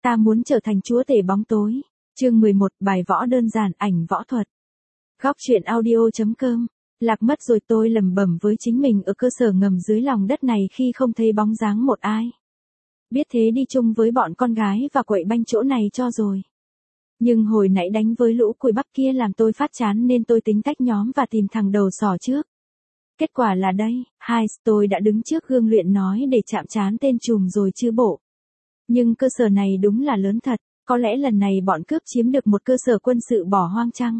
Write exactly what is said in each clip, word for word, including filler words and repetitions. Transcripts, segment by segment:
Ta muốn trở thành chúa tể bóng tối. Chương mười một, bài võ đơn giản, ảnh võ thuật. Góc truyện audio.com. Lạc mất rồi, tôi lẩm bẩm với chính mình ở cơ sở ngầm dưới lòng đất này khi không thấy bóng dáng một ai. Biết thế đi chung với bọn con gái và quậy banh chỗ này cho rồi. Nhưng hồi nãy đánh với lũ cùi bắp kia làm tôi phát chán nên tôi tính tách nhóm và tìm thằng đầu sỏ trước. Kết quả là đây, hai, tôi đã đứng trước gương luyện nói để chạm trán tên trùm rồi chứ bộ. Nhưng cơ sở này đúng là lớn thật, có lẽ lần này bọn cướp chiếm được một cơ sở quân sự bỏ hoang chăng?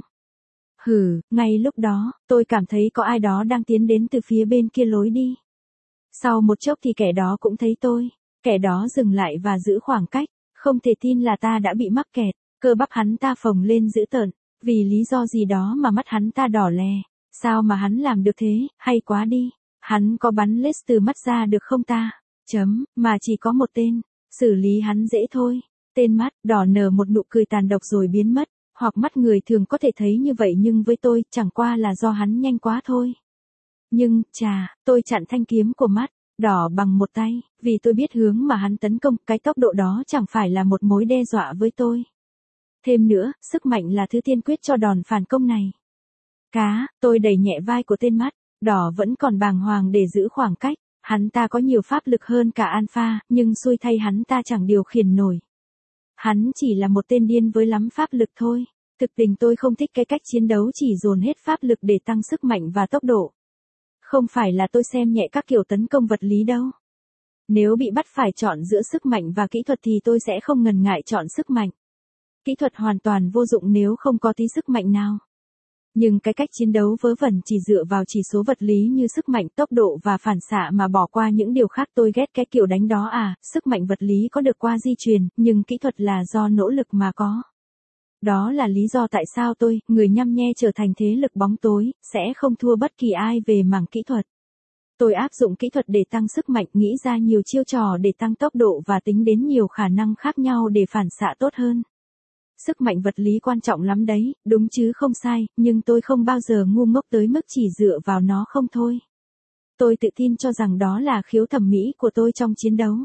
Hừ, ngay lúc đó, tôi cảm thấy có ai đó đang tiến đến từ phía bên kia lối đi. Sau một chốc thì kẻ đó cũng thấy tôi, kẻ đó dừng lại và giữ khoảng cách, không thể tin là ta đã bị mắc kẹt, cơ bắp hắn ta phồng lên dữ tợn, vì lý do gì đó mà mắt hắn ta đỏ lè, sao mà hắn làm được thế, hay quá đi, hắn có bắn lết từ mắt ra được không ta? Chấm, mà chỉ có một tên, xử lý hắn dễ thôi, tên mắt, đỏ nở một nụ cười tàn độc rồi biến mất. Hoặc mắt người thường có thể thấy như vậy nhưng với tôi chẳng qua là do hắn nhanh quá thôi. Nhưng, chà, tôi chặn thanh kiếm của mắt, đỏ bằng một tay, vì tôi biết hướng mà hắn tấn công, cái tốc độ đó chẳng phải là một mối đe dọa với tôi. Thêm nữa, sức mạnh là thứ tiên quyết cho đòn phản công này. Cá, tôi đẩy nhẹ vai của tên mắt, đỏ vẫn còn bàng hoàng để giữ khoảng cách, hắn ta có nhiều pháp lực hơn cả Alpha, nhưng xui thay hắn ta chẳng điều khiển nổi. Hắn chỉ là một tên điên với lắm pháp lực thôi. Thực tình tôi không thích cái cách chiến đấu chỉ dồn hết pháp lực để tăng sức mạnh và tốc độ. Không phải là tôi xem nhẹ các kiểu tấn công vật lý đâu. Nếu bị bắt phải chọn giữa sức mạnh và kỹ thuật thì tôi sẽ không ngần ngại chọn sức mạnh. Kỹ thuật hoàn toàn vô dụng nếu không có tí sức mạnh nào. Nhưng cái cách chiến đấu vớ vẩn chỉ dựa vào chỉ số vật lý như sức mạnh, tốc độ và phản xạ mà bỏ qua những điều khác, tôi ghét cái kiểu đánh đó à, sức mạnh vật lý có được qua di truyền, nhưng kỹ thuật là do nỗ lực mà có. Đó là lý do tại sao tôi, người nhăm nhe trở thành thế lực bóng tối, sẽ không thua bất kỳ ai về mảng kỹ thuật. Tôi áp dụng kỹ thuật để tăng sức mạnh, nghĩ ra nhiều chiêu trò để tăng tốc độ và tính đến nhiều khả năng khác nhau để phản xạ tốt hơn. Sức mạnh vật lý quan trọng lắm đấy, đúng chứ không sai, nhưng tôi không bao giờ ngu ngốc tới mức chỉ dựa vào nó không thôi. Tôi tự tin cho rằng đó là khiếu thẩm mỹ của tôi trong chiến đấu.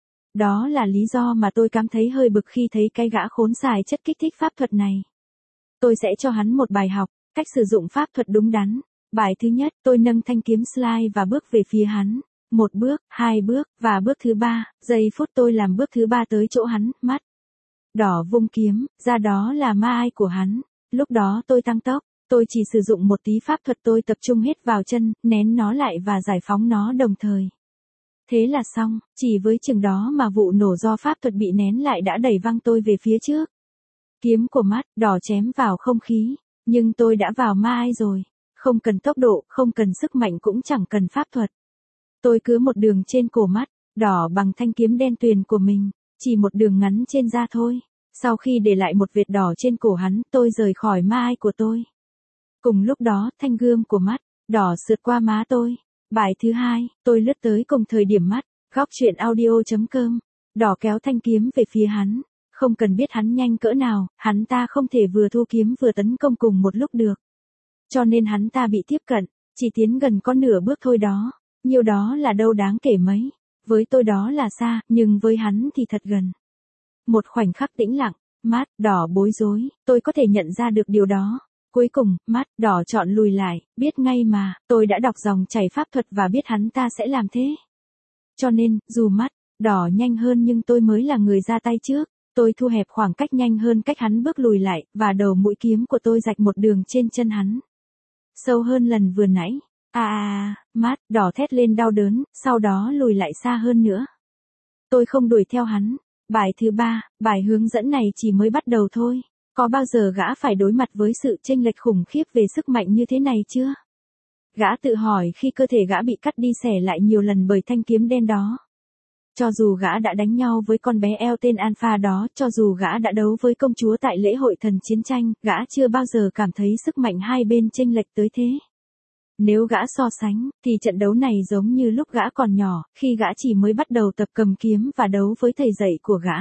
Đó là lý do mà tôi cảm thấy hơi bực khi thấy cái gã khốn xài chất kích thích pháp thuật này. Tôi sẽ cho hắn một bài học, cách sử dụng pháp thuật đúng đắn. Bài thứ nhất, tôi nâng thanh kiếm slide và bước về phía hắn. Một bước, hai bước, và bước thứ ba, giây phút tôi làm bước thứ ba tới chỗ hắn, mắt. Đỏ vung kiếm, ra đó là ma ai của hắn. Lúc đó tôi tăng tốc, tôi chỉ sử dụng một tí pháp thuật, tôi tập trung hết vào chân, nén nó lại và giải phóng nó đồng thời. Thế là xong, chỉ với chừng đó mà vụ nổ do pháp thuật bị nén lại đã đẩy văng tôi về phía trước. Kiếm của mắt, đỏ chém vào không khí, nhưng tôi đã vào ma ai rồi. Không cần tốc độ, không cần sức mạnh cũng chẳng cần pháp thuật. Tôi cứ một đường trên cổ mắt, đỏ bằng thanh kiếm đen tuyền của mình, chỉ một đường ngắn trên da thôi. Sau khi để lại một vệt đỏ trên cổ hắn, tôi rời khỏi ma ai của tôi. Cùng lúc đó, thanh gươm của mắt, đỏ sượt qua má tôi. Bài thứ hai, tôi lướt tới cùng thời điểm mắt, góc truyện audio.com, đỏ kéo thanh kiếm về phía hắn. Không cần biết hắn nhanh cỡ nào, hắn ta không thể vừa thu kiếm vừa tấn công cùng một lúc được. Cho nên hắn ta bị tiếp cận, chỉ tiến gần có nửa bước thôi đó. Nhiều đó là đâu đáng kể mấy. Với tôi đó là xa, nhưng với hắn thì thật gần. Một khoảnh khắc tĩnh lặng, mắt, đỏ bối rối, tôi có thể nhận ra được điều đó. Cuối cùng, mắt, đỏ chọn lùi lại, biết ngay mà, tôi đã đọc dòng chảy pháp thuật và biết hắn ta sẽ làm thế. Cho nên, dù mắt, đỏ nhanh hơn nhưng tôi mới là người ra tay trước, tôi thu hẹp khoảng cách nhanh hơn cách hắn bước lùi lại, và đầu mũi kiếm của tôi rạch một đường trên chân hắn. Sâu hơn lần vừa nãy. À à, mắt, đỏ thét lên đau đớn, sau đó lùi lại xa hơn nữa. Tôi không đuổi theo hắn. Bài thứ ba, bài hướng dẫn này chỉ mới bắt đầu thôi. Có bao giờ gã phải đối mặt với sự chênh lệch khủng khiếp về sức mạnh như thế này chưa? Gã tự hỏi khi cơ thể gã bị cắt đi xẻ lại nhiều lần bởi thanh kiếm đen đó. Cho dù gã đã đánh nhau với con bé eo tên Alpha đó, cho dù gã đã đấu với công chúa tại lễ hội thần chiến tranh, gã chưa bao giờ cảm thấy sức mạnh hai bên chênh lệch tới thế. Nếu gã so sánh, thì trận đấu này giống như lúc gã còn nhỏ, khi gã chỉ mới bắt đầu tập cầm kiếm và đấu với thầy dạy của gã.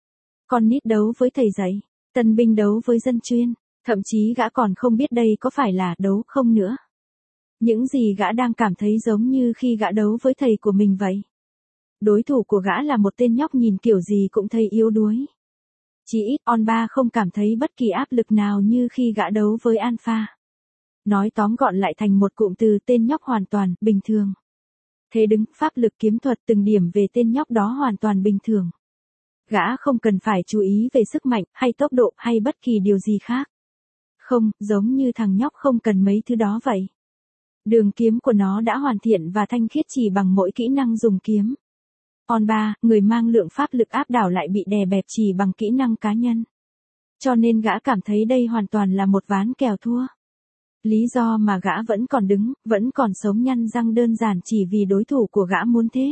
Con nít đấu với thầy dạy, tân binh đấu với dân chuyên, thậm chí gã còn không biết đây có phải là đấu không nữa. Những gì gã đang cảm thấy giống như khi gã đấu với thầy của mình vậy. Đối thủ của gã là một tên nhóc nhìn kiểu gì cũng thấy yếu đuối. Chỉ ít On Ba không cảm thấy bất kỳ áp lực nào như khi gã đấu với Alpha. Nói tóm gọn lại thành một cụm từ, tên nhóc hoàn toàn bình thường. Thế đứng, pháp lực, kiếm thuật, từng điểm về tên nhóc đó hoàn toàn bình thường. Gã không cần phải chú ý về sức mạnh, hay tốc độ, hay bất kỳ điều gì khác. Không, giống như thằng nhóc không cần mấy thứ đó vậy. Đường kiếm của nó đã hoàn thiện và thanh khiết chỉ bằng mỗi kỹ năng dùng kiếm. On Ba, người mang lượng pháp lực áp đảo lại bị đè bẹp chỉ bằng kỹ năng cá nhân. Cho nên gã cảm thấy đây hoàn toàn là một ván kèo thua. Lý do mà gã vẫn còn đứng, vẫn còn sống nhăn răng đơn giản chỉ vì đối thủ của gã muốn thế.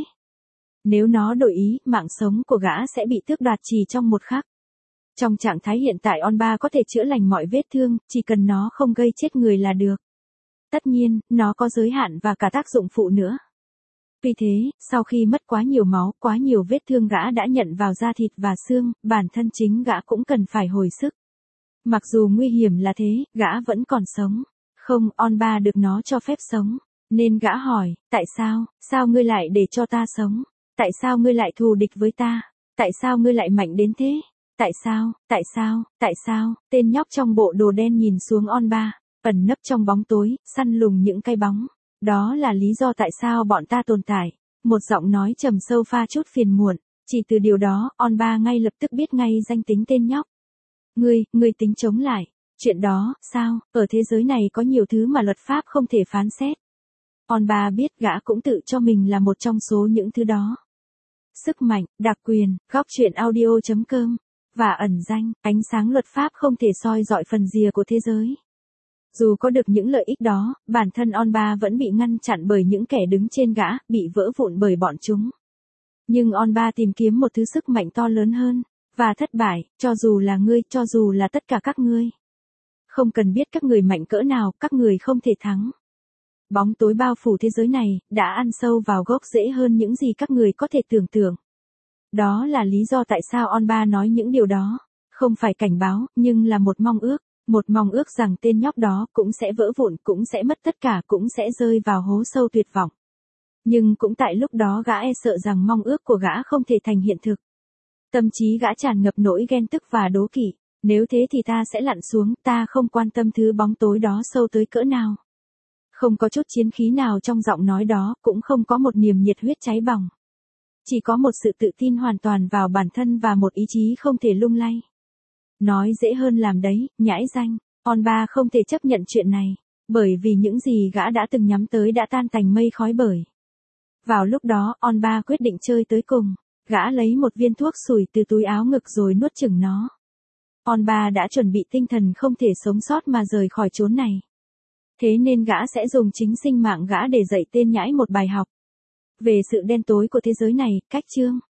Nếu nó đổi ý, mạng sống của gã sẽ bị tước đoạt chỉ trong một khắc. Trong trạng thái hiện tại On Ba có thể chữa lành mọi vết thương, chỉ cần nó không gây chết người là được. Tất nhiên, nó có giới hạn và cả tác dụng phụ nữa. Vì thế, sau khi mất quá nhiều máu, quá nhiều vết thương gã đã nhận vào da thịt và xương, bản thân chính gã cũng cần phải hồi sức. Mặc dù nguy hiểm là thế, gã vẫn còn sống. Không, On Ba được nó cho phép sống. Nên gã hỏi, tại sao, sao ngươi lại để cho ta sống? Tại sao ngươi lại thù địch với ta? Tại sao ngươi lại mạnh đến thế? Tại sao, tại sao, tại sao? Tên nhóc trong bộ đồ đen nhìn xuống On Ba, ẩn nấp trong bóng tối, săn lùng những cái bóng. Đó là lý do tại sao bọn ta tồn tại. Một giọng nói trầm sâu pha chút phiền muộn. Chỉ từ điều đó, On Ba ngay lập tức biết ngay danh tính tên nhóc. Ngươi, ngươi tính chống lại. Chuyện đó, sao, ở thế giới này có nhiều thứ mà luật pháp không thể phán xét. On Ba biết gã cũng tự cho mình là một trong số những thứ đó. Sức mạnh, đặc quyền, góc truyện audio chấm com, và ẩn danh, ánh sáng luật pháp không thể soi dọi phần rìa của thế giới. Dù có được những lợi ích đó, bản thân On Ba vẫn bị ngăn chặn bởi những kẻ đứng trên gã, bị vỡ vụn bởi bọn chúng. Nhưng On Ba tìm kiếm một thứ sức mạnh to lớn hơn, và thất bại, cho dù là ngươi, cho dù là tất cả các ngươi. Không cần biết các người mạnh cỡ nào, các người không thể thắng. Bóng tối bao phủ thế giới này, đã ăn sâu vào gốc rễ hơn những gì các người có thể tưởng tượng. Đó là lý do tại sao On Ba nói những điều đó. Không phải cảnh báo, nhưng là một mong ước. Một mong ước rằng tên nhóc đó cũng sẽ vỡ vụn, cũng sẽ mất tất cả, cũng sẽ rơi vào hố sâu tuyệt vọng. Nhưng cũng tại lúc đó gã e sợ rằng mong ước của gã không thể thành hiện thực. Tâm trí gã tràn ngập nỗi ghen tức và đố kỵ. Nếu thế thì ta sẽ lặn xuống, ta không quan tâm thứ bóng tối đó sâu tới cỡ nào. Không có chút chiến khí nào trong giọng nói đó, cũng không có một niềm nhiệt huyết cháy bỏng. Chỉ có một sự tự tin hoàn toàn vào bản thân và một ý chí không thể lung lay. Nói dễ hơn làm đấy, nhãi danh. On Ba không thể chấp nhận chuyện này, bởi vì những gì gã đã từng nhắm tới đã tan thành mây khói bởi. Vào lúc đó, On Ba quyết định chơi tới cùng. Gã lấy một viên thuốc sủi từ túi áo ngực rồi nuốt chửng nó. On Ba đã chuẩn bị tinh thần không thể sống sót mà rời khỏi chốn này. Thế nên gã sẽ dùng chính sinh mạng gã để dạy tên nhãi một bài học. Về sự đen tối của thế giới này, cách chương.